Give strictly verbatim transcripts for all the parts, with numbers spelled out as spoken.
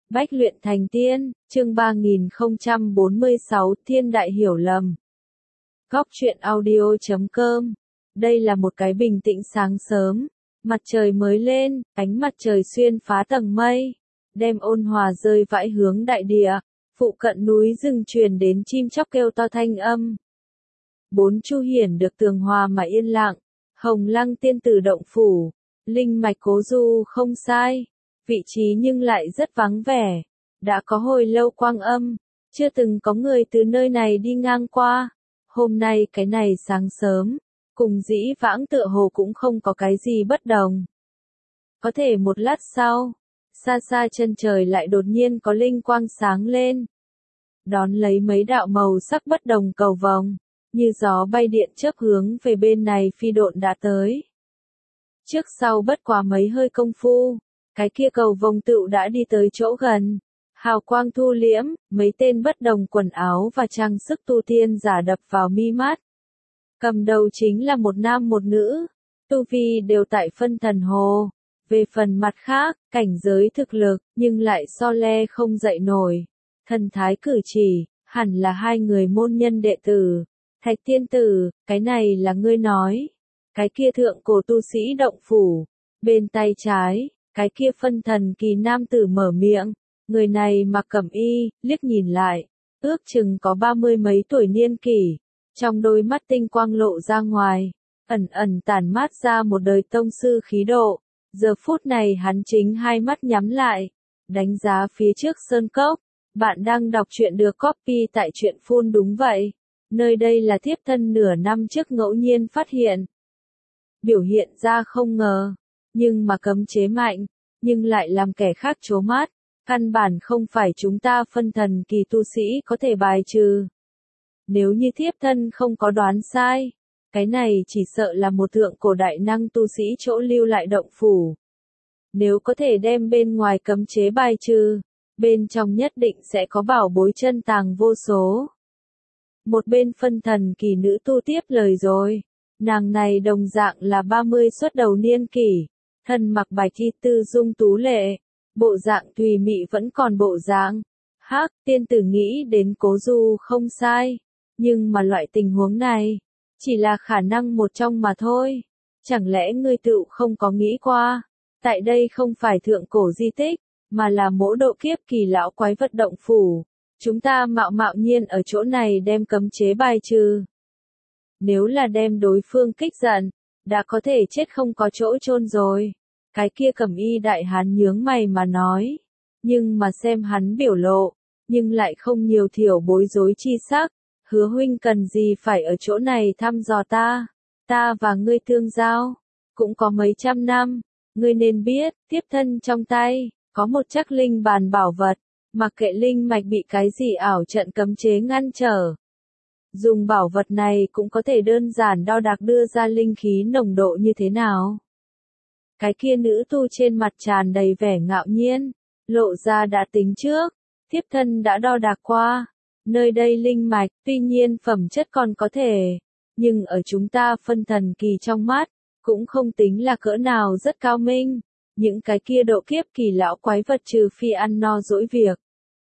Bách luyện thành tiên, chương ba nghìn không trăm bốn mươi sáu, Thiên đại hiểu lầm. Góc truyện audio chấm com. Đây là một cái bình tĩnh sáng sớm, mặt trời mới lên, ánh mặt trời xuyên phá tầng mây, đem ôn hòa rơi vãi hướng đại địa, phụ cận núi rừng truyền đến chim chóc kêu to thanh âm. Bốn chu hiển được tường hòa mà yên lặng, Hồng Lăng tiên tử động phủ, linh mạch Cố Du không sai, vị trí nhưng lại rất vắng vẻ, đã có hồi lâu quang âm, chưa từng có người từ nơi này đi ngang qua. Hôm nay cái này sáng sớm, cùng dĩ vãng tựa hồ cũng không có cái gì bất đồng. Có thể một lát sau, xa xa chân trời lại đột nhiên có linh quang sáng lên. Đón lấy mấy đạo màu sắc bất đồng cầu vồng, như gió bay điện chớp hướng về bên này phi độn đã tới. Trước sau bất quá mấy hơi công phu, cái kia cầu vồng tựu đã đi tới chỗ gần. Hào quang thu liễm, mấy tên bất đồng quần áo và trang sức tu tiên giả đập vào mi mắt. Cầm đầu chính là một nam một nữ, tu vi đều tại phân thần hồ. Về phần mặt khác, cảnh giới thực lực, nhưng lại so le không dậy nổi. Thần thái cử chỉ, hẳn là hai người môn nhân đệ tử. Thạch tiên tử, cái này là ngươi nói. Cái kia thượng cổ tu sĩ động phủ. Bên tay trái, cái kia phân thần kỳ nam tử mở miệng. Người này mặc cẩm y, liếc nhìn lại, ước chừng có ba mươi mấy tuổi niên kỷ, trong đôi mắt tinh quang lộ ra ngoài, ẩn ẩn tản mát ra một đời tông sư khí độ. Giờ phút này hắn chính hai mắt nhắm lại, đánh giá phía trước sơn cốc. Bạn đang đọc truyện được copy tại truyện phun đúng vậy. Nơi đây là thiếp thân nửa năm trước ngẫu nhiên phát hiện. Biểu hiện ra không ngờ, nhưng mà cấm chế mạnh, nhưng lại làm kẻ khác trố mắt. Căn bản không phải chúng ta phân thần kỳ tu sĩ có thể bài trừ. Nếu như thiếp thân không có đoán sai, cái này chỉ sợ là một thượng cổ đại năng tu sĩ chỗ lưu lại động phủ. Nếu có thể đem bên ngoài cấm chế bài trừ, bên trong nhất định sẽ có bảo bối chân tàng vô số. Một bên phân thần kỳ nữ tu tiếp lời rồi, nàng này đồng dạng là ba mươi xuất đầu niên kỷ, thân mặc bạch y tư dung tú lệ. Bộ dạng tùy mị vẫn còn bộ dạng. Hắc, tiên tử nghĩ đến Cố Du không sai. Nhưng mà loại tình huống này, chỉ là khả năng một trong mà thôi. Chẳng lẽ ngươi tự không có nghĩ qua, tại đây không phải thượng cổ di tích, mà là mỗ độ kiếp kỳ lão quái vật động phủ. Chúng ta mạo mạo nhiên ở chỗ này đem cấm chế bài trừ. Nếu là đem đối phương kích giận, đã có thể chết không có chỗ chôn rồi. Cái kia cẩm y đại hán nhướng mày mà nói, nhưng mà xem hắn biểu lộ, nhưng lại không nhiều thiểu bối rối chi sắc. Hứa huynh cần gì phải ở chỗ này thăm dò ta, ta và ngươi tương giao, cũng có mấy trăm năm, ngươi nên biết, tiếp thân trong tay, có một chắc linh bàn bảo vật, mặc kệ linh mạch bị cái gì ảo trận cấm chế ngăn trở. Dùng bảo vật này cũng có thể đơn giản đo đạc đưa ra linh khí nồng độ như thế nào. Cái kia nữ tu trên mặt tràn đầy vẻ ngạo nhiên, lộ ra đã tính trước, thiếp thân đã đo đạc qua, nơi đây linh mạch, tuy nhiên phẩm chất còn có thể, nhưng ở chúng ta phân thần kỳ trong mắt, cũng không tính là cỡ nào rất cao minh, những cái kia độ kiếp kỳ lão quái vật trừ phi ăn no dỗi việc,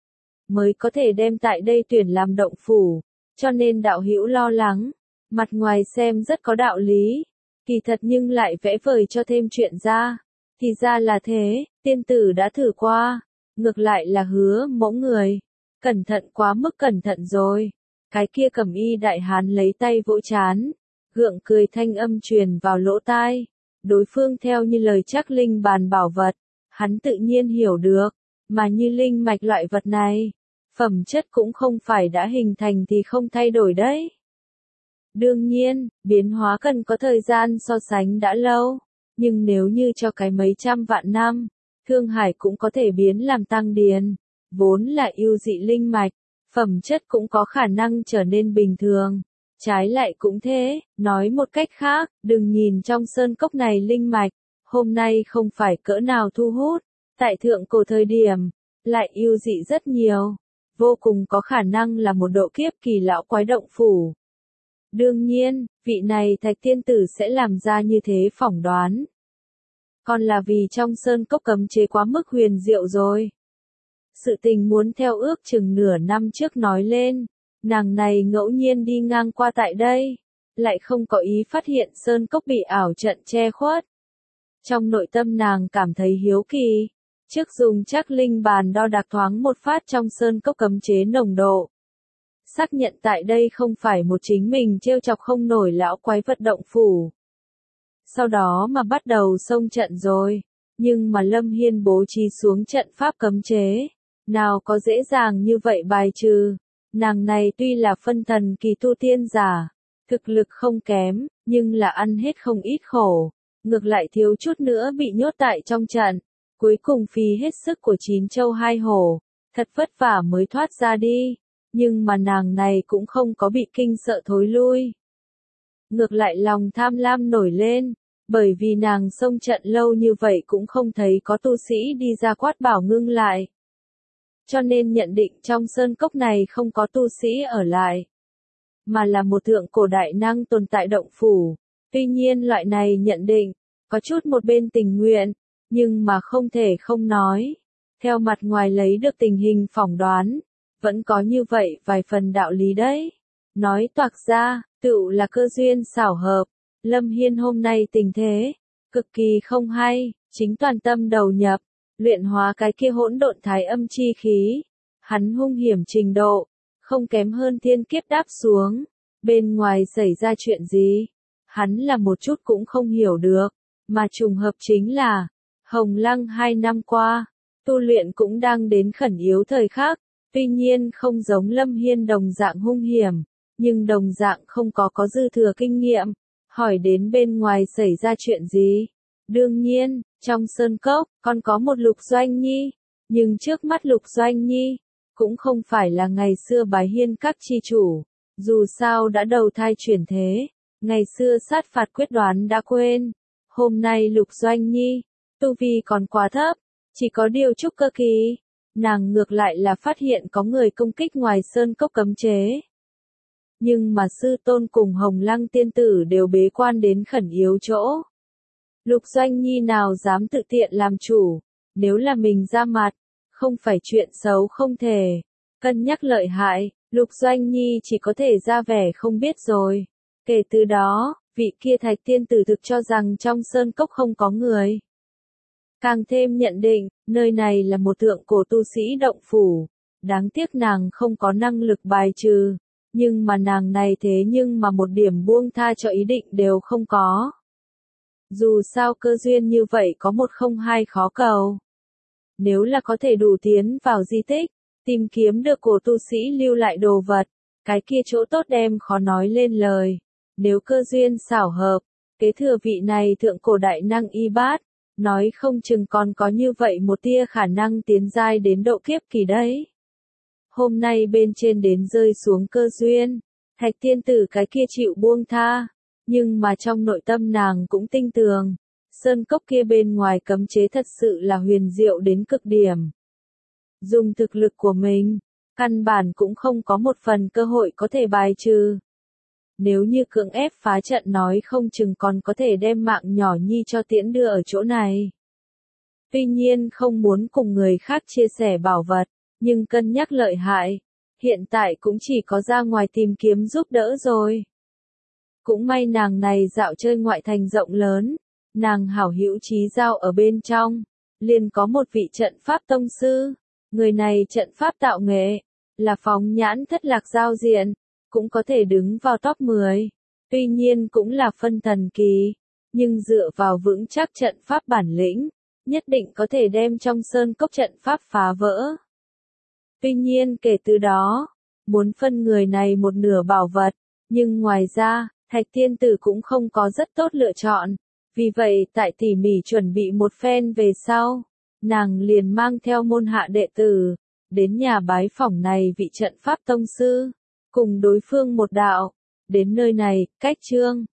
mới có thể đem tại đây tuyển làm động phủ, cho nên đạo hữu lo lắng, mặt ngoài xem rất có đạo lý. Kỳ thật nhưng lại vẽ vời cho thêm chuyện ra. Thì ra là thế, tiên tử đã thử qua. Ngược lại là hứa mẫu người. Cẩn thận quá mức cẩn thận rồi. Cái kia cẩm y đại hán lấy tay vỗ chán. Gượng cười thanh âm truyền vào lỗ tai. Đối phương theo như lời chắc linh bàn bảo vật. Hắn tự nhiên hiểu được. Mà như linh mạch loại vật này. Phẩm chất cũng không phải đã hình thành thì không thay đổi đấy. Đương nhiên, biến hóa cần có thời gian so sánh đã lâu, nhưng nếu như cho cái mấy trăm vạn năm, Thương Hải cũng có thể biến làm tăng điền, vốn là yêu dị linh mạch, phẩm chất cũng có khả năng trở nên bình thường. Trái lại cũng thế, nói một cách khác, đừng nhìn trong sơn cốc này linh mạch, hôm nay không phải cỡ nào thu hút, tại thượng cổ thời điểm, lại yêu dị rất nhiều, vô cùng có khả năng là một độ kiếp kỳ lão quái động phủ. Đương nhiên, vị này thạch tiên tử sẽ làm ra như thế phỏng đoán. Còn là vì trong sơn cốc cấm chế quá mức huyền diệu rồi. Sự tình muốn theo ước chừng nửa năm trước nói lên, nàng này ngẫu nhiên đi ngang qua tại đây, lại không có ý phát hiện sơn cốc bị ảo trận che khuất. Trong nội tâm nàng cảm thấy hiếu kỳ, trước dùng chắc linh bàn đo đạc thoáng một phát trong sơn cốc cấm chế nồng độ. Xác nhận tại đây không phải một chính mình trêu chọc không nổi lão quái vật động phủ. Sau đó mà bắt đầu xông trận rồi, nhưng mà Lâm Hiên bố trí xuống trận pháp cấm chế, nào có dễ dàng như vậy bài trừ. Nàng này tuy là phân thần kỳ tu tiên giả, thực lực không kém, nhưng là ăn hết không ít khổ, ngược lại thiếu chút nữa bị nhốt tại trong trận, cuối cùng phí hết sức của chín châu hai hổ, thật vất vả mới thoát ra đi, nhưng mà nàng này cũng không có bị kinh sợ thối lui. Ngược lại lòng tham lam nổi lên, bởi vì nàng xông trận lâu như vậy cũng không thấy có tu sĩ đi ra quát bảo ngưng lại. Cho nên nhận định trong sơn cốc này không có tu sĩ ở lại, mà là một thượng cổ đại năng tồn tại động phủ. Tuy nhiên loại này nhận định, có chút một bên tình nguyện, nhưng mà không thể không nói. Theo mặt ngoài lấy được tình hình phỏng đoán, vẫn có như vậy vài phần đạo lý đấy. Nói toạc ra, tựu là cơ duyên xảo hợp. Lâm Hiên hôm nay tình thế, cực kỳ không hay, chính toàn tâm đầu nhập, luyện hóa cái kia hỗn độn thái âm chi khí. Hắn hung hiểm trình độ, không kém hơn thiên kiếp đáp xuống. Bên ngoài xảy ra chuyện gì? Hắn là một chút cũng không hiểu được, mà trùng hợp chính là, Hồng Lăng hai năm qua, tu luyện cũng đang đến khẩn yếu thời khắc, tuy nhiên không giống Lâm Hiên đồng dạng hung hiểm, nhưng đồng dạng không có có dư thừa kinh nghiệm, hỏi đến bên ngoài xảy ra chuyện gì. Đương nhiên, trong sơn cốc, còn có một Lục Doanh Nhi, nhưng trước mắt Lục Doanh Nhi, cũng không phải là ngày xưa bái hiên các chi chủ, dù sao đã đầu thai chuyển thế, ngày xưa sát phạt quyết đoán đã quên, hôm nay Lục Doanh Nhi, tu vi còn quá thấp, chỉ có điều trúc cơ kỳ, nàng ngược lại là phát hiện có người công kích ngoài sơn cốc cấm chế. Nhưng mà sư tôn cùng Hồng Lăng tiên tử đều bế quan đến khẩn yếu chỗ. Lục Doanh Nhi nào dám tự tiện làm chủ, nếu là mình ra mặt, không phải chuyện xấu không thể. Cân nhắc lợi hại, Lục Doanh Nhi chỉ có thể ra vẻ không biết rồi. Kể từ đó, vị kia Thạch tiên tử thực cho rằng trong sơn cốc không có người. Càng thêm nhận định, nơi này là một thượng cổ tu sĩ động phủ. Đáng tiếc nàng không có năng lực bài trừ. Nhưng mà nàng này thế nhưng mà một điểm buông tha cho ý định đều không có. Dù sao cơ duyên như vậy có một không hai khó cầu. Nếu là có thể đủ tiến vào di tích, tìm kiếm được cổ tu sĩ lưu lại đồ vật, cái kia chỗ tốt đem khó nói lên lời. Nếu cơ duyên xảo hợp, kế thừa vị này thượng cổ đại năng y bát, nói không chừng còn có như vậy một tia khả năng tiến giai đến độ kiếp kỳ đấy. Hôm nay bên trên đến rơi xuống cơ duyên, Thạch tiên tử cái kia chịu buông tha, nhưng mà trong nội tâm nàng cũng tinh tường, sơn cốc kia bên ngoài cấm chế thật sự là huyền diệu đến cực điểm. Dùng thực lực của mình, căn bản cũng không có một phần cơ hội có thể bài trừ. Nếu như cưỡng ép phá trận nói không chừng còn có thể đem mạng nhỏ nhi cho tiễn đưa ở chỗ này. Tuy nhiên không muốn cùng người khác chia sẻ bảo vật, nhưng cân nhắc lợi hại, hiện tại cũng chỉ có ra ngoài tìm kiếm giúp đỡ rồi. Cũng may nàng này dạo chơi ngoại thành rộng lớn, nàng hảo hữu trí giao ở bên trong, liền có một vị trận pháp tông sư, người này trận pháp tạo nghệ, là phóng nhãn thất lạc giao diện, cũng có thể đứng vào top mười, tuy nhiên cũng là phân thần kỳ, nhưng dựa vào vững chắc trận pháp bản lĩnh, nhất định có thể đem trong sơn cốc trận pháp phá vỡ. Tuy nhiên kể từ đó, muốn phân người này một nửa bảo vật, nhưng ngoài ra, Thạch tiên tử cũng không có rất tốt lựa chọn, vì vậy tại tỉ mỉ chuẩn bị một phen về sau, nàng liền mang theo môn hạ đệ tử, đến nhà bái phỏng này vị trận pháp tông sư, cùng đối phương một đạo, đến nơi này, cách chương